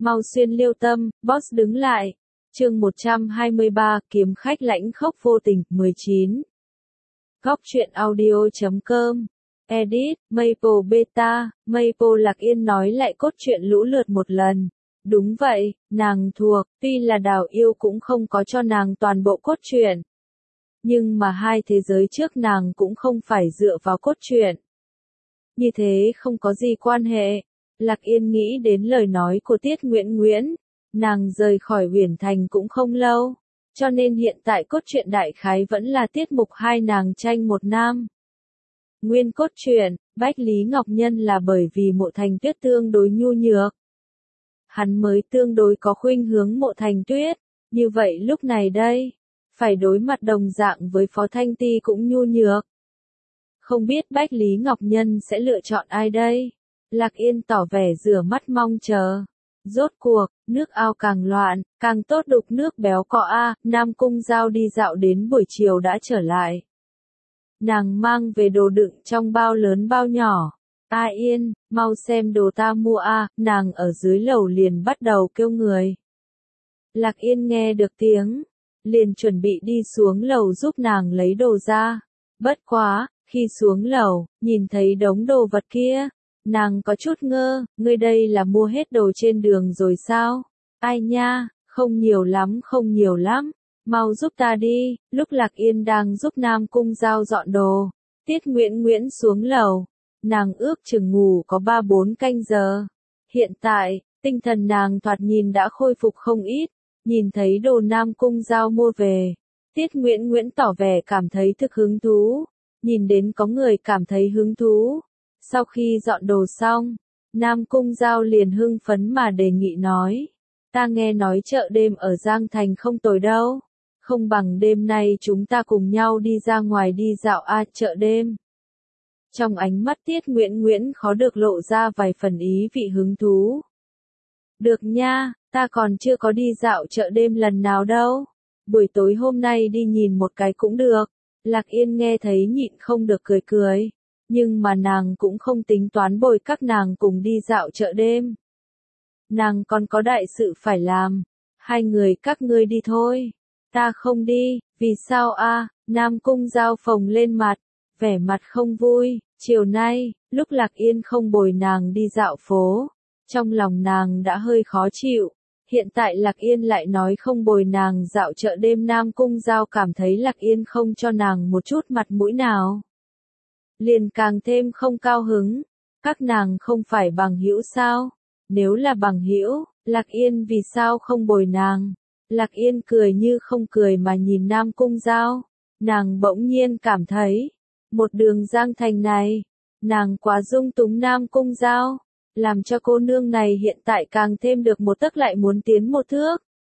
Mau xuyên liêu tâm, boss đứng lại. Chương 123, kiếm khách lãnh khốc vô tình, 19. Góc truyện audio.com. Edit, Maple Beta, Maple Lạc Yên nói lại cốt truyện lũ lượt một lần. Đúng vậy, nàng thuộc, tuy là đào yêu cũng không có cho nàng toàn bộ cốt truyện. Nhưng mà hai thế giới trước nàng cũng không phải dựa vào cốt truyện. Như thế không có gì quan hệ. Lạc Yên nghĩ đến lời nói của Tiết Nguyễn, nàng rời khỏi Uyển Thành cũng không lâu, cho nên hiện tại cốt truyện đại khái vẫn là tiết mục hai nàng tranh một nam. Nguyên cốt truyện, Bách Lý Ngọc Nhân là bởi vì Mộ Thành Tuyết tương đối nhu nhược. Hắn mới tương đối có khuynh hướng Mộ Thành Tuyết, như vậy lúc này đây, phải đối mặt đồng dạng với Phó Thanh Ti cũng nhu nhược. Không biết Bách Lý Ngọc Nhân sẽ lựa chọn ai đây? Lạc Yên tỏ vẻ rửa mắt mong chờ. Rốt cuộc, nước ao càng loạn, càng tốt đục nước béo cọ a. Nam Cung Giao đi dạo đến buổi chiều đã trở lại. Nàng mang về đồ đựng trong bao lớn bao nhỏ. A Yên, mau xem đồ ta mua a. Nàng ở dưới lầu liền bắt đầu kêu người. Lạc Yên nghe được tiếng, liền chuẩn bị đi xuống lầu giúp nàng lấy đồ ra. Bất quá, khi xuống lầu, nhìn thấy đống đồ vật kia, nàng có chút ngơ, ngươi đây là mua hết đồ trên đường rồi sao? Ai nha, không nhiều lắm, mau giúp ta đi. Lúc Lạc Yên đang giúp Nam Cung Giao dọn đồ, Tiết Nguyễn xuống lầu, nàng ước chừng ngủ có 3-4 canh giờ. Hiện tại, tinh thần nàng thoạt nhìn đã khôi phục không ít, nhìn thấy đồ Nam Cung Giao mua về, Tiết Nguyễn tỏ vẻ cảm thấy thực hứng thú, nhìn đến có người cảm thấy hứng thú. Sau khi dọn đồ xong, Nam Cung Giao liền hưng phấn mà đề nghị nói, ta nghe nói chợ đêm ở Giang Thành không tồi đâu, không bằng đêm nay chúng ta cùng nhau đi ra ngoài đi dạo chợ đêm. Trong ánh mắt Tiết Nguyễn khó được lộ ra vài phần ý vị hứng thú. Được nha, ta còn chưa có đi dạo chợ đêm lần nào đâu, buổi tối hôm nay đi nhìn một cái cũng được. Lạc Yên nghe thấy nhịn không được cười. Nhưng mà nàng cũng không tính toán bồi các nàng cùng đi dạo chợ đêm. Nàng còn có đại sự phải làm. Hai người các ngươi đi thôi. Ta không đi, vì sao a? Nam Cung Giao phồng lên mặt, vẻ mặt không vui. Chiều nay, lúc Lạc Yên không bồi nàng đi dạo phố, trong lòng nàng đã hơi khó chịu. Hiện tại Lạc Yên lại nói không bồi nàng dạo chợ đêm, Nam Cung Giao cảm thấy Lạc Yên không cho nàng một chút mặt mũi nào. Liền càng thêm không cao hứng. Các nàng không phải bằng hữu sao? Nếu là bằng hữu, Lạc Yên vì sao không bồi nàng? Lạc Yên cười như không cười mà nhìn Nam Cung Giao. Nàng bỗng nhiên cảm thấy, một đường Giang Thành này, nàng quá dung túng Nam Cung Giao, làm cho cô nương này hiện tại càng thêm được một tấc lại muốn tiến một thước.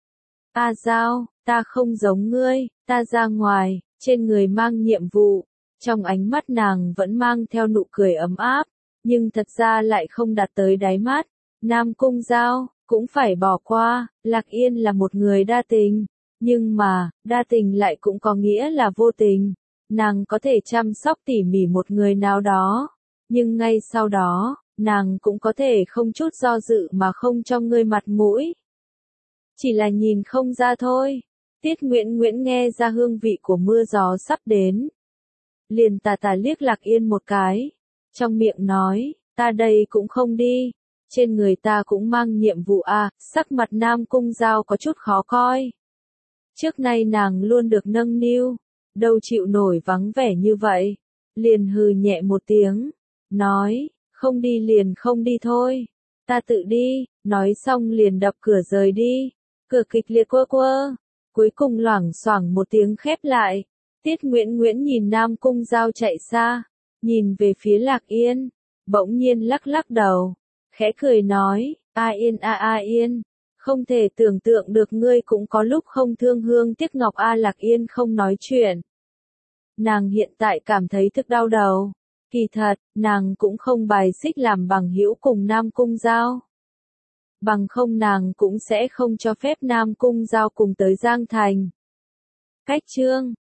A Giao, ta không giống ngươi, ta ra ngoài, trên người mang nhiệm vụ. Trong ánh mắt nàng vẫn mang theo nụ cười ấm áp, nhưng thật ra lại không đạt tới đáy mắt. Nam Cung Giao, cũng phải bỏ qua, Lạc Yên là một người đa tình, nhưng mà, đa tình lại cũng có nghĩa là vô tình. Nàng có thể chăm sóc tỉ mỉ một người nào đó, nhưng ngay sau đó, nàng cũng có thể không chút do dự mà không cho ngươi mặt mũi. Chỉ là nhìn không ra thôi. Tiết Nguyễn nghe ra hương vị của mưa gió sắp đến, liền tà liếc Lạc Yên một cái, trong miệng nói, ta đây cũng không đi, trên người ta cũng mang nhiệm vụ sắc mặt Nam Cung Giao có chút khó coi. Trước nay nàng luôn được nâng niu, đâu chịu nổi vắng vẻ như vậy, liền hừ nhẹ một tiếng, nói, không đi liền không đi thôi, ta tự đi, nói xong liền đập cửa rời đi, cửa kịch liệt quơ, cuối cùng loảng xoảng một tiếng khép lại. Tiết Nguyễn nhìn Nam Cung Giao chạy xa, nhìn về phía Lạc Yên, bỗng nhiên lắc đầu, khẽ cười nói, A Yên, không thể tưởng tượng được ngươi cũng có lúc không thương hương tiếc ngọc Lạc Yên không nói chuyện. Nàng hiện tại cảm thấy thực đau đầu, kỳ thật, nàng cũng không bài xích làm bằng hữu cùng Nam Cung Giao. Bằng không nàng cũng sẽ không cho phép Nam Cung Giao cùng tới Giang Thành. Cách chương